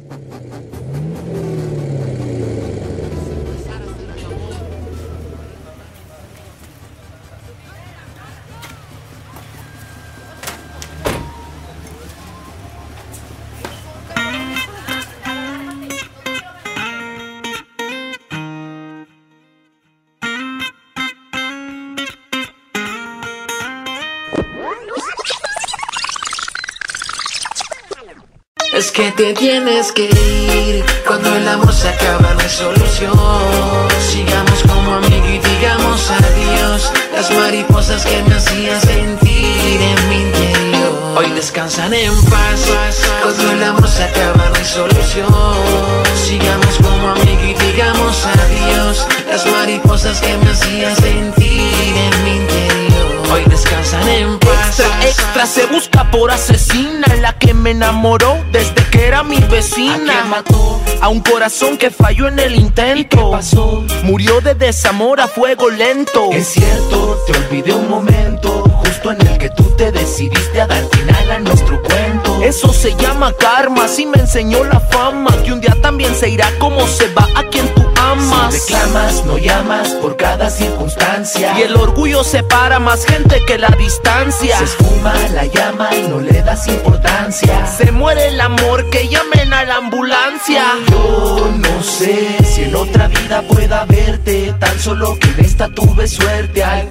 Es que te tienes que ir. Cuando el amor se acaba no hay solución. Sigamos como amigos y digamos adiós. Las mariposas que me hacían sentir en mi interior hoy descansan en paz. Cuando el amor se acaba no hay solución. Sigamos como amigos y digamos adiós. Las mariposas que me hacían sentir en mi interior hoy descansan en paz. Extra se busca por asesina, la que me enamoró desde que era mi vecina. ¿A quién mató? A un corazón que falló en el intento. ¿Y qué pasó? Murió de desamor a fuego lento. Es cierto, te olvidé un momento, justo en el que tú te decidiste a dar final a nuestro cuento. Eso se llama karma, así me enseñó la fama, que un día también se irá como se va a quien tú amas. Si reclamas, no llamas por cada circunstancia, y el orgullo separa más gente que la distancia. Se esfuma la llama y no le das importancia. Se muere el amor, que llamen a la ambulancia. Yo no sé si en otra vida pueda verte, tan solo que en esta tuve suerte al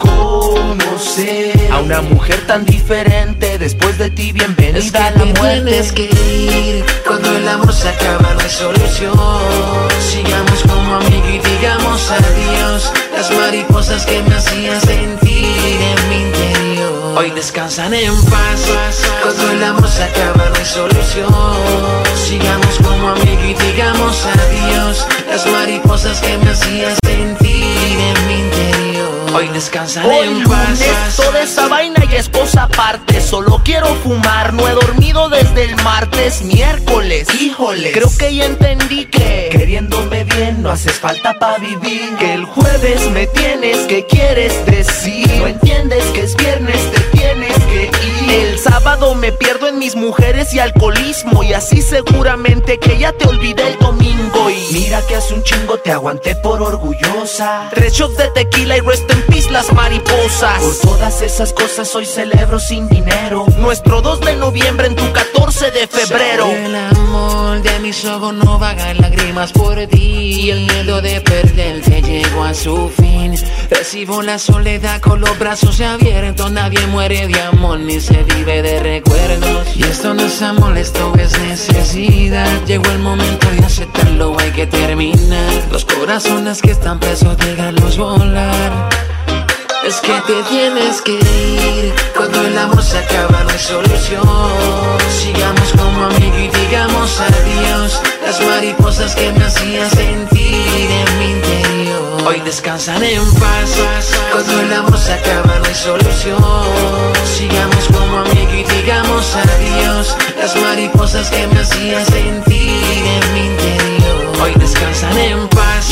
conocer a una mujer tan diferente. Después de ti, bienvenida es que a la muerte. Tienes que ir. Cuando el amor se acaba no hay solución. Sigamos como amigos y digamos adiós. Las mariposas que me hacían sentir en mi interior hoy descansan en paz. Cuando el amor se acaba no hay solución. Sigamos como amigos y digamos adiós. Las mariposas que me hacían sentir en mi interior hoy descansan hoy en paz. Lunes, toda esa vaina y es cosa aparte. Solo quiero fumar, no he dormido desde el martes. Miércoles, híjoles, creo que ya entendí que queriéndome bien no haces falta pa' vivir. Que el jueves me tienes, ¿qué quieres decir? No entiendes que es viernes, te tienes que ir. El sábado me pierdo en mis mujeres y alcoholismo, y así seguramente que ya te olvidé el domingo. Y mira que hace un chingo te aguanté por orgullosa. 3 shots de tequila y rest in peace las mariposas. Por todas esas cosas hoy celebro sin dinero nuestro 2 de noviembre en tu 14 de febrero. El amor de mis ojos no va a dar lágrimas por ti, y el miedo de perderte llegó a su fin. Recibo la soledad con los brazos abiertos. Nadie muere de amor ni se vive de recuerdos. Y esto no es amor, esto es necesidad. Llegó el momento de aceptarlo, hay que terminar. Los corazones que están presos, déjalos volar. Es que te tienes que ir. Cuando el amor se acaba no hay solución. Sigamos como amigos y digamos adiós. Las mariposas que me hacían sentir en mi interior hoy descansan en paz. Cuando el amor se acaba no hay solución. Sigamos como amigos y digamos adiós. Las mariposas que me hacían sentir en mi interior hoy descansan en paz.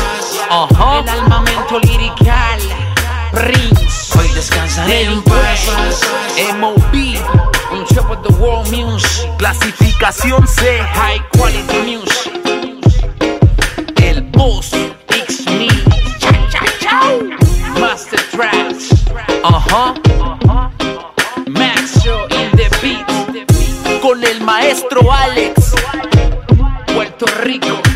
El armamento lirical Prince hoy descansan en paz. M.O.B. on top of the world music. Clasificación C, high quality music. El boss, X-Me, Master Tracks. Maxo in the beat. Con el maestro Alex, Puerto Rico.